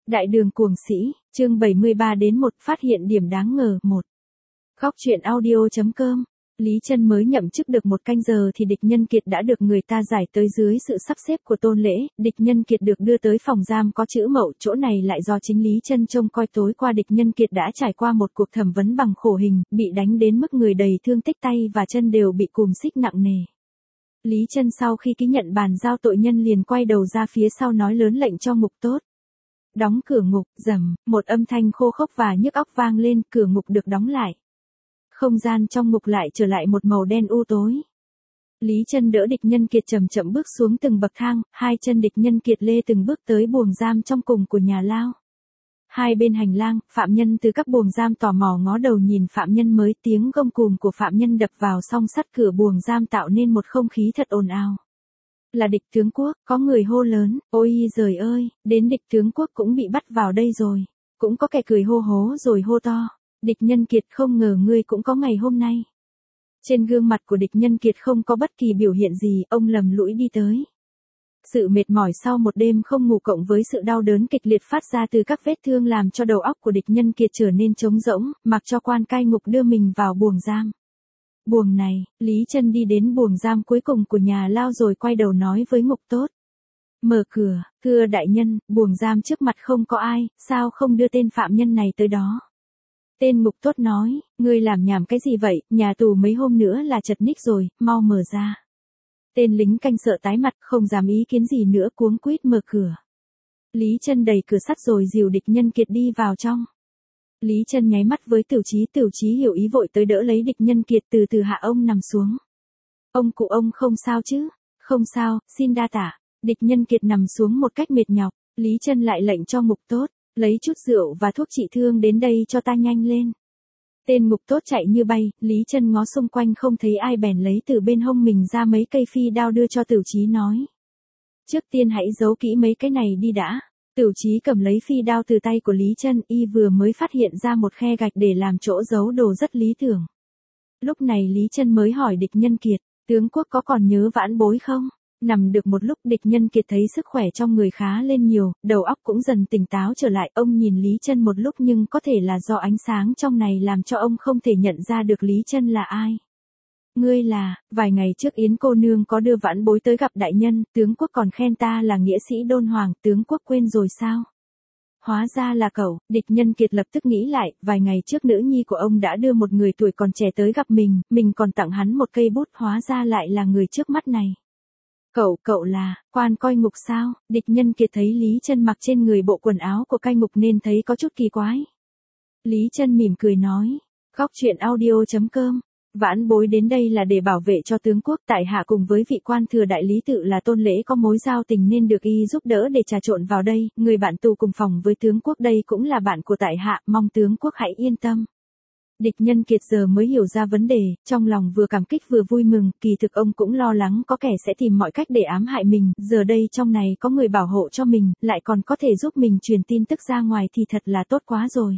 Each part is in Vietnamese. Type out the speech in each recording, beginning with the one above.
Đại đường cuồng sĩ, chương 73 đến 1 phát hiện điểm đáng ngờ 1. Góc truyện audio.com. Lý Chân mới nhậm chức được 1 canh giờ thì Địch Nhân Kiệt đã được người ta giải tới dưới sự sắp xếp của Tôn Lễ. Địch Nhân Kiệt được đưa tới phòng giam có chữ Mậu, chỗ này lại do chính Lý Chân trông coi. Tối qua Địch Nhân Kiệt đã trải qua một cuộc thẩm vấn bằng khổ hình, bị đánh đến mức người đầy thương tích, tay và chân đều bị cùm xích nặng nề. Lý Chân sau khi ký nhận bàn giao tội nhân liền quay đầu ra phía sau nói lớn lệnh cho ngục tốt. Đóng cửa ngục, rầm, một âm thanh khô khốc và nhức óc vang lên, cửa ngục được đóng lại. Không gian trong ngục lại trở lại một màu đen u tối. Lý Chân đỡ Địch Nhân Kiệt chậm chậm bước xuống từng bậc thang, hai chân Địch Nhân Kiệt lê từng bước tới buồng giam trong cùng của nhà lao. Hai bên hành lang, phạm nhân từ các buồng giam tò mò ngó đầu nhìn phạm nhân mới, tiếng gông cùm của phạm nhân đập vào song sắt cửa buồng giam tạo nên một không khí thật ồn ào. Là Địch tướng quốc, có người hô lớn, ôi giời ơi, đến Địch tướng quốc cũng bị bắt vào đây rồi. Cũng có kẻ cười hô hố rồi hô to, Địch Nhân Kiệt, không ngờ ngươi cũng có ngày hôm nay. Trên gương mặt của Địch Nhân Kiệt không có bất kỳ biểu hiện gì, ông lầm lũi đi tới. Sự mệt mỏi sau một đêm không ngủ cộng với sự đau đớn kịch liệt phát ra từ các vết thương làm cho đầu óc của Địch Nhân Kiệt trở nên trống rỗng, mặc cho quan cai ngục đưa mình vào buồng giam. Buồng này, Lý Chân đi đến buồng giam cuối cùng của nhà lao rồi quay đầu nói với ngục tốt. Mở cửa, thưa đại nhân, buồng giam trước mặt không có ai, sao không đưa tên phạm nhân này tới đó? Tên ngục tốt nói, ngươi làm nhảm cái gì vậy, nhà tù mấy hôm nữa là chật ních rồi, mau mở ra. Tên lính canh sợ tái mặt, không dám ý kiến gì nữa, cuống quýt mở cửa. Lý Chân đẩy cửa sắt rồi dìu Địch Nhân Kiệt đi vào trong. Lý Chân nháy mắt với Tiểu Chí hiểu ý vội tới đỡ lấy Địch Nhân Kiệt, từ từ hạ ông nằm xuống. Ông cụ, ông không sao chứ? Không sao, xin đa tạ. Địch Nhân Kiệt nằm xuống một cách mệt nhọc, Lý Chân lại lệnh cho ngục tốt, lấy chút rượu và thuốc trị thương đến đây cho ta nhanh lên. Tên ngục tốt chạy như bay, Lý Chân ngó xung quanh không thấy ai bèn lấy từ bên hông mình ra mấy cây phi đao đưa cho Tiểu Chí nói. Trước tiên hãy giấu kỹ mấy cái này đi đã. Tiểu Chí cầm lấy phi đao từ tay của Lý Chân, y vừa mới phát hiện ra một khe gạch để làm chỗ giấu đồ rất lý tưởng. Lúc này Lý Chân mới hỏi Địch Nhân Kiệt, tướng quốc có còn nhớ vãn bối không? Nằm được một lúc Địch Nhân Kiệt thấy sức khỏe trong người khá lên nhiều, đầu óc cũng dần tỉnh táo trở lại. Ông nhìn Lý Chân một lúc nhưng có thể là do ánh sáng trong này làm cho ông không thể nhận ra được Lý Chân là ai. Ngươi là, vài ngày trước Yến cô nương có đưa vãn bối tới gặp đại nhân, tướng quốc còn khen ta là nghĩa sĩ đôn hoàng, tướng quốc quên rồi sao? Hóa ra là cậu. Địch Nhân Kiệt lập tức nghĩ lại, vài ngày trước nữ nhi của ông đã đưa một người tuổi còn trẻ tới gặp mình còn tặng hắn một cây bút, hóa ra lại là người trước mắt này. Cậu là, quan coi ngục sao? Địch Nhân Kiệt thấy Lý Chân mặc trên người bộ quần áo của cai ngục nên thấy có chút kỳ quái. Lý Chân mỉm cười nói, góc truyện audio.com. Vãn bối đến đây là để bảo vệ cho tướng quốc, tại hạ cùng với vị quan thừa đại lý tự là Tôn Lễ có mối giao tình nên được y giúp đỡ để trà trộn vào đây, người bạn tù cùng phòng với tướng quốc đây cũng là bạn của tại hạ, mong tướng quốc hãy yên tâm. Địch Nhân Kiệt giờ mới hiểu ra vấn đề, trong lòng vừa cảm kích vừa vui mừng, kỳ thực ông cũng lo lắng có kẻ sẽ tìm mọi cách để ám hại mình, giờ đây trong này có người bảo hộ cho mình, lại còn có thể giúp mình truyền tin tức ra ngoài thì thật là tốt quá rồi.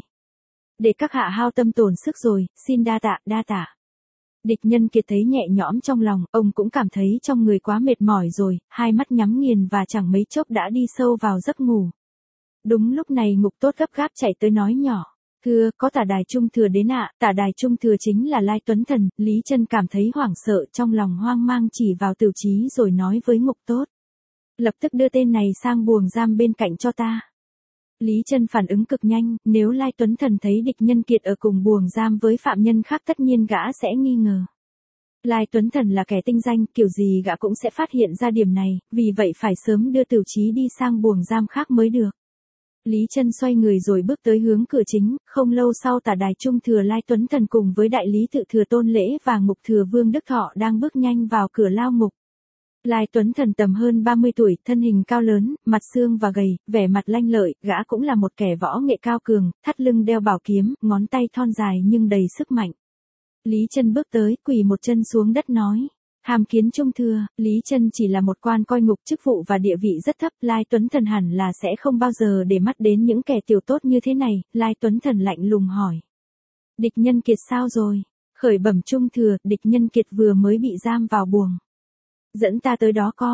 Để các hạ hao tâm tổn sức rồi, xin đa tạ. Địch Nhân Kiệt thấy nhẹ nhõm trong lòng, ông cũng cảm thấy trong người quá mệt mỏi rồi, hai mắt nhắm nghiền và chẳng mấy chốc đã đi sâu vào giấc ngủ. Đúng lúc này ngục tốt gấp gáp chạy tới nói nhỏ. Thưa, có tả đài trung thừa đến ạ. Tả đài trung thừa chính là Lai Tuấn Thần. Lý Chân cảm thấy hoảng sợ, trong lòng hoang mang chỉ vào Tiểu Chí rồi nói với ngục tốt. Lập tức đưa tên này sang buồng giam bên cạnh cho ta. Lý Chân phản ứng cực nhanh, nếu Lai Tuấn Thần thấy Địch Nhân Kiệt ở cùng buồng giam với phạm nhân khác tất nhiên gã sẽ nghi ngờ. Lai Tuấn Thần là kẻ tinh danh, kiểu gì gã cũng sẽ phát hiện ra điểm này, vì vậy phải sớm đưa Tiểu Chí đi sang buồng giam khác mới được. Lý Chân xoay người rồi bước tới hướng cửa chính, không lâu sau tả đài trung thừa Lai Tuấn Thần cùng với đại lý tự thừa Tôn Lễ và ngục thừa Vương Đức Thọ đang bước nhanh vào cửa lao ngục. Lai Tuấn Thần tầm hơn 30 tuổi, thân hình cao lớn, mặt xương và gầy, vẻ mặt lanh lợi, gã cũng là một kẻ võ nghệ cao cường, thắt lưng đeo bảo kiếm, ngón tay thon dài nhưng đầy sức mạnh. Lý Chân bước tới, quỳ một chân xuống đất nói. Hàm kiến trung thừa, Lý Chân chỉ là một quan coi ngục, chức vụ và địa vị rất thấp, Lai Tuấn Thần hẳn là sẽ không bao giờ để mắt đến những kẻ tiểu tốt như thế này. Lai Tuấn Thần lạnh lùng hỏi. Địch Nhân Kiệt sao rồi? Khởi bẩm trung thừa, Địch Nhân Kiệt vừa mới bị giam vào buồng. Dẫn ta tới đó coi.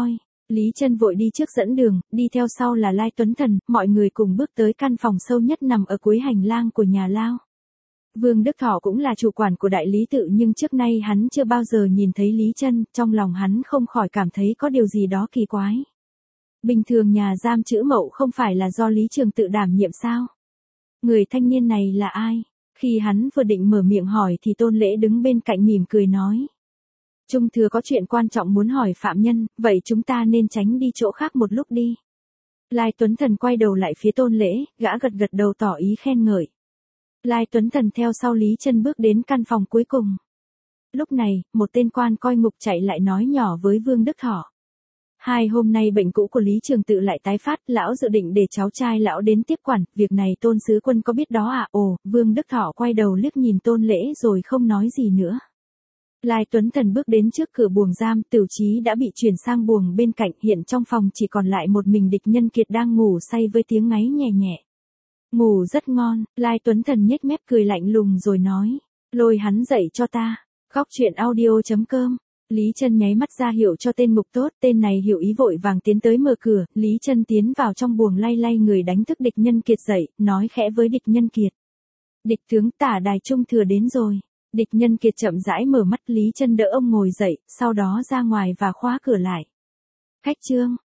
Lý Chân vội đi trước dẫn đường, đi theo sau là Lai Tuấn Thần, mọi người cùng bước tới căn phòng sâu nhất nằm ở cuối hành lang của nhà lao. Vương Đức Thọ cũng là chủ quản của đại lý tự nhưng trước nay hắn chưa bao giờ nhìn thấy Lý Chân, trong lòng hắn không khỏi cảm thấy có điều gì đó kỳ quái. Bình thường nhà giam Chữ Mậu không phải là do Lý Trường tự đảm nhiệm sao? Người thanh niên này là ai? Khi hắn vừa định mở miệng hỏi thì Tôn Lễ đứng bên cạnh mỉm cười nói. Trung thừa có chuyện quan trọng muốn hỏi phạm nhân, vậy chúng ta nên tránh đi chỗ khác một lúc đi. Lai Tuấn Thần quay đầu lại phía Tôn Lễ, gã gật gật đầu tỏ ý khen ngợi. Lai Tuấn Thần theo sau Lý Chân bước đến căn phòng cuối cùng. Lúc này, một tên quan coi ngục chạy lại nói nhỏ với Vương Đức Thọ. 2 hôm nay bệnh cũ của Lý Trường Tự lại tái phát, lão dự định để cháu trai lão đến tiếp quản, việc này Tôn sứ quân có biết đó à? Ồ, Vương Đức Thọ quay đầu liếc nhìn Tôn Lễ rồi không nói gì nữa. Lai Tuấn Thần bước đến trước cửa buồng giam, Tửu Chí đã bị chuyển sang buồng bên cạnh, hiện trong phòng chỉ còn lại một mình Địch Nhân Kiệt đang ngủ say với tiếng ngáy nhẹ nhẹ. Ngủ rất ngon, Lai Tuấn Thần nhếch mép cười lạnh lùng rồi nói, lôi hắn dậy cho ta. Góc truyện audio.com. Lý Chân nháy mắt ra hiệu cho tên ngục tốt, tên này hiểu ý vội vàng tiến tới mở cửa, Lý Chân tiến vào trong buồng lay lay người đánh thức Địch Nhân Kiệt dậy, nói khẽ với Địch Nhân Kiệt. Địch tướng Tả Đài Trung thừa đến rồi. Địch Nhân Kiệt chậm rãi mở mắt, Lý Chân đỡ ông ngồi dậy, sau đó ra ngoài và khóa cửa lại. Khách trương,